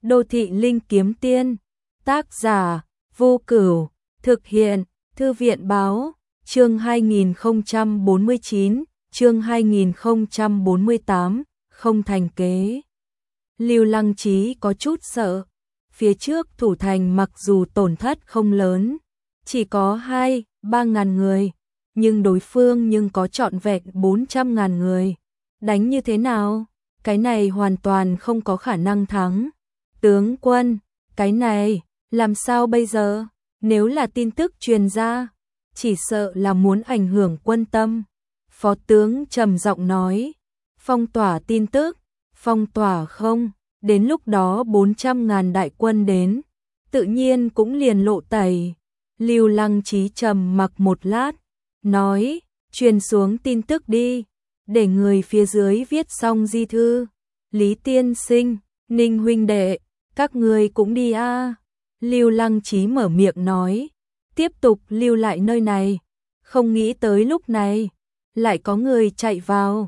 Đô thị linh kiếm tiên, tác giả Vô Cửu, thực hiện Thư viện báo, chương 2049, chương 2048, không thành kế. Lưu Lăng Trí có chút sợ, phía trước thủ thành mặc dù tổn thất không lớn, chỉ có 2-3 ngàn người, nhưng đối phương có trọn vẹn 400 ngàn người. Đánh như thế nào? Cái này hoàn toàn không có khả năng thắng. Tướng quân, cái này, làm sao bây giờ? Nếu là tin tức truyền ra, chỉ sợ là muốn ảnh hưởng quân tâm. Phó tướng trầm giọng nói, phong tỏa tin tức, phong tỏa không, đến lúc đó 400 ngàn đại quân đến, tự nhiên cũng liền lộ tẩy. Lưu Lăng Trí trầm mặc một lát, nói, truyền xuống tin tức đi, để người phía dưới viết xong di thư. Lý tiên sinh, Ninh huynh đệ, các người cũng đi a. Lưu Lăng Trí mở miệng nói, tiếp tục lưu lại nơi này, không nghĩ tới lúc này, lại có người chạy vào.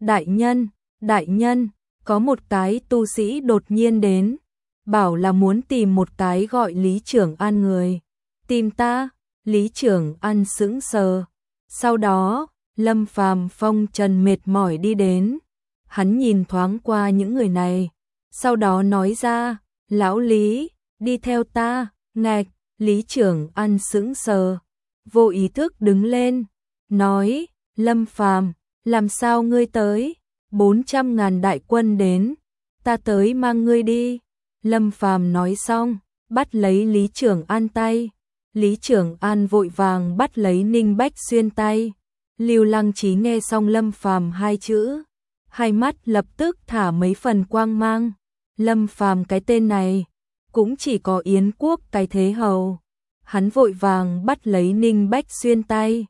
Đại nhân, có một cái tu sĩ đột nhiên đến, bảo là muốn tìm một cái gọi Lý Trưởng An người. Tìm ta? Lý Trưởng An sững sờ. Sau đó, Lâm Phàm phong trần mệt mỏi đi đến. Hắn nhìn thoáng qua những người này, sau đó nói ra, lão Lý, đi theo ta. Ngạch, Lý Trưởng An sững sờ, vô ý thức đứng lên, nói, Lâm Phàm, làm sao ngươi tới? 400 ngàn đại quân đến, ta tới mang ngươi đi. Lâm Phàm nói xong, bắt lấy Lý Trưởng An tay. Lý Trưởng An vội vàng bắt lấy Ninh Bách Xuyên tay. Lưu Lăng Trí nghe xong Lâm Phàm hai chữ, hai mắt lập tức thả mấy phần quang mang. Lâm Phàm cái tên này, cũng chỉ có Yến Quốc cái thế hầu. Hắn vội vàng bắt lấy Ninh Bách Xuyên tay.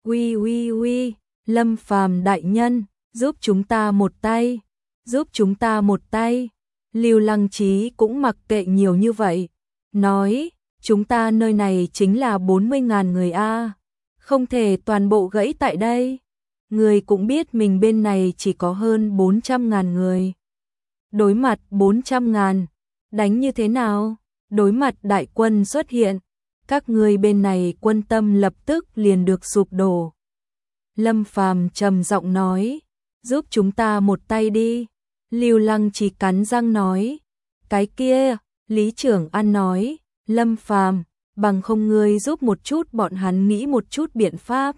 Uy, Lâm Phàm đại nhân, giúp chúng ta một tay, giúp chúng ta một tay. Lưu Lăng Trí cũng mặc kệ nhiều như vậy, nói, chúng ta nơi này chính là 40.000 người a, không thể toàn bộ gãy tại đây. Người cũng biết mình bên này chỉ có hơn 400.000 người. Đối mặt 400.000, đánh như thế nào? Đối mặt đại quân xuất hiện, các người bên này quân tâm lập tức liền được sụp đổ. Lâm Phàm trầm giọng nói, giúp chúng ta một tay đi. Lưu Lăng Trí cắn răng nói, cái kia, Lý Trưởng An nói, Lâm Phàm, bằng không ngươi giúp một chút bọn hắn nghĩ một chút biện pháp.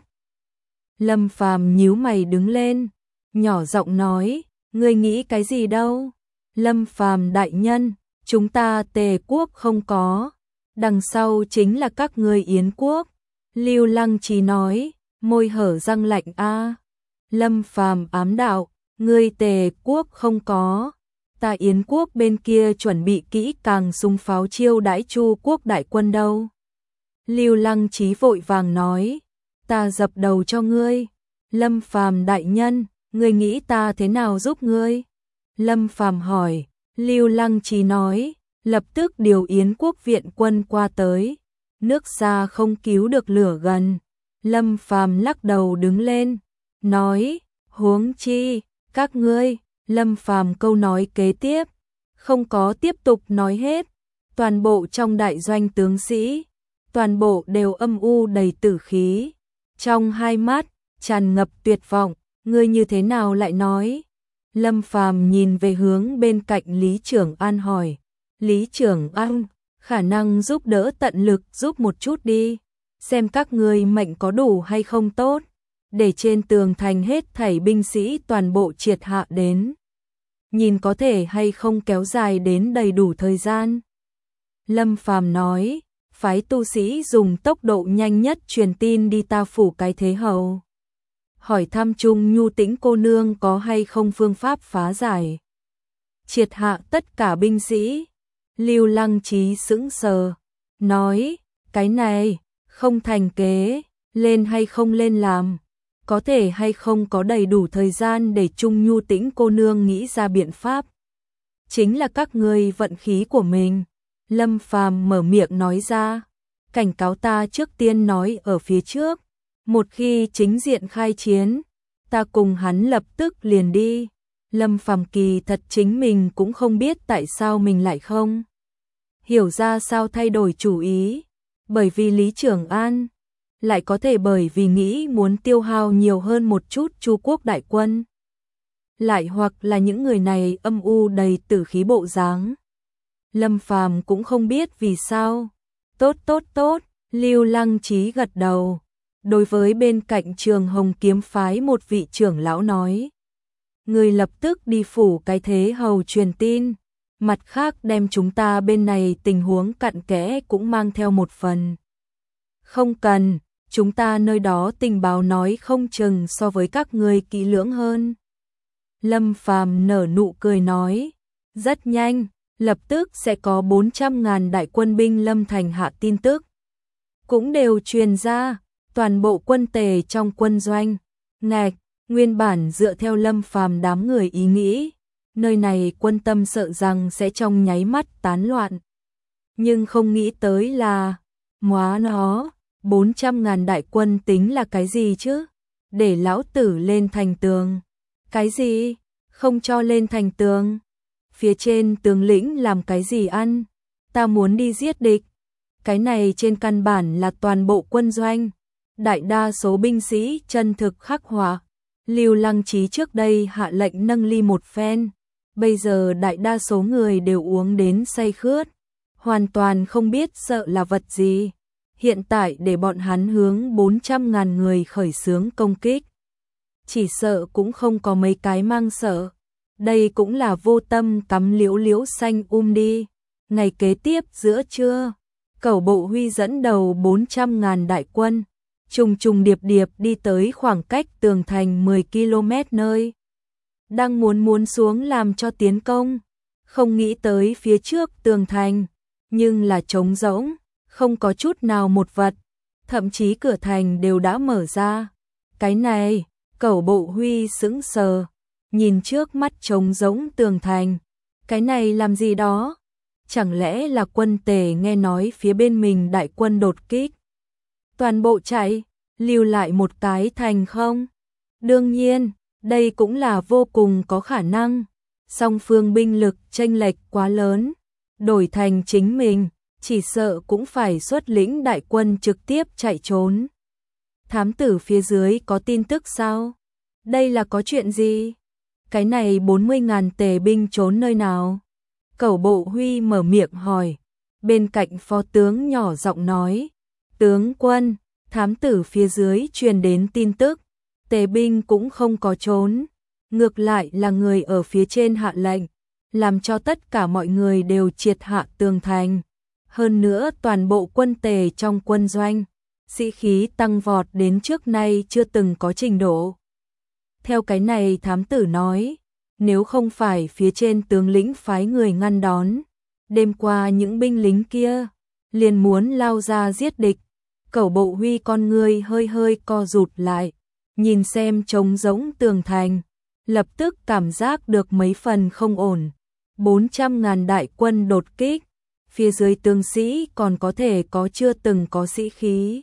Lâm Phàm nhíu mày đứng lên, nhỏ giọng nói, ngươi nghĩ cái gì đâu? Lâm Phàm đại nhân, chúng ta Tề quốc không có, đằng sau chính là các ngươi Yến quốc. Lưu Lăng Trí nói, môi hở răng lạnh a. Lâm Phàm ám đạo, ngươi Tề quốc không có, ta Yến quốc bên kia chuẩn bị kỹ càng súng pháo chiêu đãi Chu quốc đại quân đâu. Lưu Lăng Trí vội vàng nói, ta dập đầu cho ngươi. Lâm Phàm đại nhân, ngươi nghĩ ta thế nào giúp ngươi? Lâm Phàm hỏi. Lưu Lăng Trí nói, lập tức điều Yến quốc viện quân qua tới. Nước xa không cứu được lửa gần. Lâm Phàm lắc đầu đứng lên, nói, huống chi, các ngươi. Lâm Phàm câu nói kế tiếp, không có tiếp tục nói hết. Toàn bộ trong đại doanh tướng sĩ, toàn bộ đều âm u đầy tử khí. Trong hai mắt, tràn ngập tuyệt vọng, ngươi như thế nào lại nói? Lâm Phàm nhìn về hướng bên cạnh Lý Trưởng An hỏi, Lý Trưởng An, khả năng giúp đỡ tận lực giúp một chút đi, xem các ngươi mệnh có đủ hay không tốt, để trên tường thành hết thảy binh sĩ toàn bộ triệt hạ đến. Nhìn có thể hay không kéo dài đến đầy đủ thời gian. Lâm Phàm nói, phái tu sĩ dùng tốc độ nhanh nhất truyền tin đi ta phủ cái thế hầu. Hỏi thăm Trung Nhu Tĩnh cô nương có hay không phương pháp phá giải. Triệt hạ tất cả binh sĩ. Lưu Lăng Trí sững sờ, nói, cái này, không thành kế, lên hay không lên làm. Có thể hay không có đầy đủ thời gian để Trung Nhu Tĩnh cô nương nghĩ ra biện pháp. Chính là các ngươi vận khí của mình. Lâm Phàm mở miệng nói ra, cảnh cáo ta trước tiên nói ở phía trước. Một khi chính diện khai chiến, ta cùng hắn lập tức liền đi. Lâm Phàm kỳ thật chính mình cũng không biết tại sao mình lại không hiểu ra sao thay đổi chủ ý, bởi vì Lý Trường An, lại có thể bởi vì nghĩ muốn tiêu hao nhiều hơn một chút Chu quốc đại quân, lại hoặc là những người này âm u đầy tử khí bộ dáng. Lâm Phàm cũng không biết vì sao. Tốt, Lưu Lăng Chí gật đầu. Đối với bên cạnh Trường Hồng kiếm phái một vị trưởng lão nói, người lập tức đi phủ cái thế hầu truyền tin, mặt khác đem chúng ta bên này tình huống cặn kẽ cũng mang theo một phần. Không cần, chúng ta nơi đó tình báo nói không chừng so với các ngươi kỹ lưỡng hơn. Lâm Phàm nở nụ cười nói, rất nhanh, lập tức sẽ có 400.000 đại quân binh Lâm Thành hạ tin tức. Cũng đều truyền ra, toàn bộ quân tề trong quân doanh. Ngạch, nguyên bản dựa theo Lâm Phàm đám người ý nghĩ, nơi này quân tâm sợ rằng sẽ trong nháy mắt tán loạn. Nhưng không nghĩ tới là, móa nó, 400.000 đại quân tính là cái gì chứ? Để lão tử lên thành tường. Cái gì? Không cho lên thành tường. Phía trên tướng lĩnh làm cái gì ăn? Ta muốn đi giết địch. Cái này trên căn bản là toàn bộ quân doanh. Đại đa số binh sĩ chân thực khắc họa. Lưu Lăng Chí trước đây hạ lệnh nâng ly một phen. Bây giờ đại đa số người đều uống đến say khướt. Hoàn toàn không biết sợ là vật gì. Hiện tại để bọn hắn hướng 400.000 người khởi xướng công kích. Chỉ sợ cũng không có mấy cái mang sợ. Đây cũng là vô tâm cắm liễu liễu xanh đi. Ngày kế tiếp giữa trưa, Cẩu Bộ Huy dẫn đầu 400.000 đại quân, trùng điệp đi tới khoảng cách tường thành 10 km nơi. Đang muốn xuống làm cho tiến công, không nghĩ tới phía trước tường thành, nhưng là trống rỗng, không có chút nào một vật, thậm chí cửa thành đều đã mở ra. Cái này, Cẩu Bộ Huy sững sờ, nhìn trước mắt trống rỗng tường thành, cái này làm gì đó? Chẳng lẽ là quân tề nghe nói phía bên mình đại quân đột kích? Toàn bộ chạy, lưu lại một cái thành không? Đương nhiên, đây cũng là vô cùng có khả năng. Song phương binh lực chênh lệch quá lớn, đổi thành chính mình, chỉ sợ cũng phải xuất lĩnh đại quân trực tiếp chạy trốn. Thám tử phía dưới có tin tức sao? Đây là có chuyện gì? Cái này 40.000 tề binh trốn nơi nào? Cẩu Bộ Huy mở miệng hỏi. Bên cạnh phó tướng nhỏ giọng nói, tướng quân, thám tử phía dưới truyền đến tin tức, tề binh cũng không có trốn, ngược lại là người ở phía trên hạ lệnh, làm cho tất cả mọi người đều triệt hạ tường thành. Hơn nữa toàn bộ quân tề trong quân doanh, sĩ khí tăng vọt đến trước nay chưa từng có trình độ. Theo cái này thám tử nói, nếu không phải phía trên tướng lĩnh phái người ngăn đón, đêm qua những binh lính kia liền muốn lao ra giết địch. Cẩu Bộ Huy con người hơi co rụt lại, nhìn xem trống rỗng tường thành, lập tức cảm giác được mấy phần không ổn. 400.000 đại quân đột kích, phía dưới tướng sĩ còn có thể có chưa từng có sĩ khí.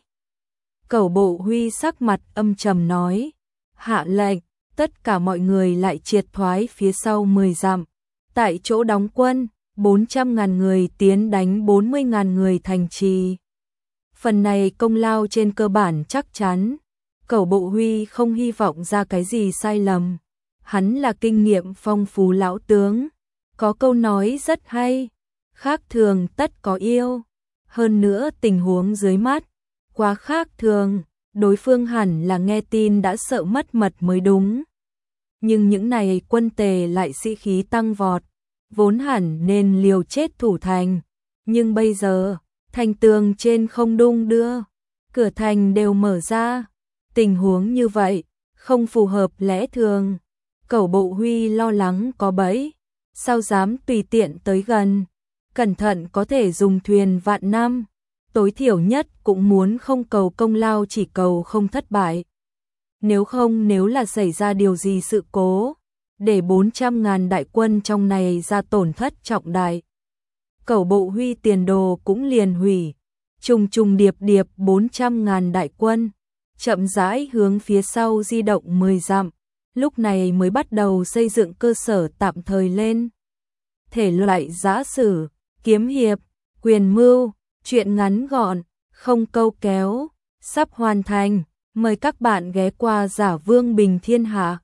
Cẩu Bộ Huy sắc mặt âm trầm nói, hạ lệnh, tất cả mọi người lại triệt thoái phía sau 10 dặm. Tại chỗ đóng quân, 400.000 người tiến đánh 40.000 người thành trì. Phần này công lao trên cơ bản chắc chắn. Cẩu Bộ Huy không hy vọng ra cái gì sai lầm. Hắn là kinh nghiệm phong phú lão tướng. Có câu nói rất hay, khác thường tất có yêu. Hơn nữa tình huống dưới mắt, quá khác thường, đối phương hẳn là nghe tin đã sợ mất mật mới đúng. Nhưng những này quân tề lại sĩ khí tăng vọt, vốn hẳn nên liều chết thủ thành. Nhưng bây giờ, thành tường trên không đung đưa, cửa thành đều mở ra. Tình huống như vậy, không phù hợp lẽ thường. Cẩu Bộ Huy lo lắng có bẫy, sao dám tùy tiện tới gần. Cẩn thận có thể dùng thuyền vạn năm, tối thiểu nhất cũng muốn không cầu công lao chỉ cầu không thất bại. Nếu là xảy ra điều gì sự cố, để 400.000 đại quân trong này ra tổn thất trọng đại. Cẩu Bộ Huy tiền đồ cũng liền hủy, trùng điệp 400.000 đại quân, chậm rãi hướng phía sau di động 10 dặm, lúc này mới bắt đầu xây dựng cơ sở tạm thời lên. Thể loại giã sử, kiếm hiệp, quyền mưu, truyện ngắn gọn, không câu kéo, sắp hoàn thành. Mời các bạn ghé qua Giả Vương Bình Thiên Hạ.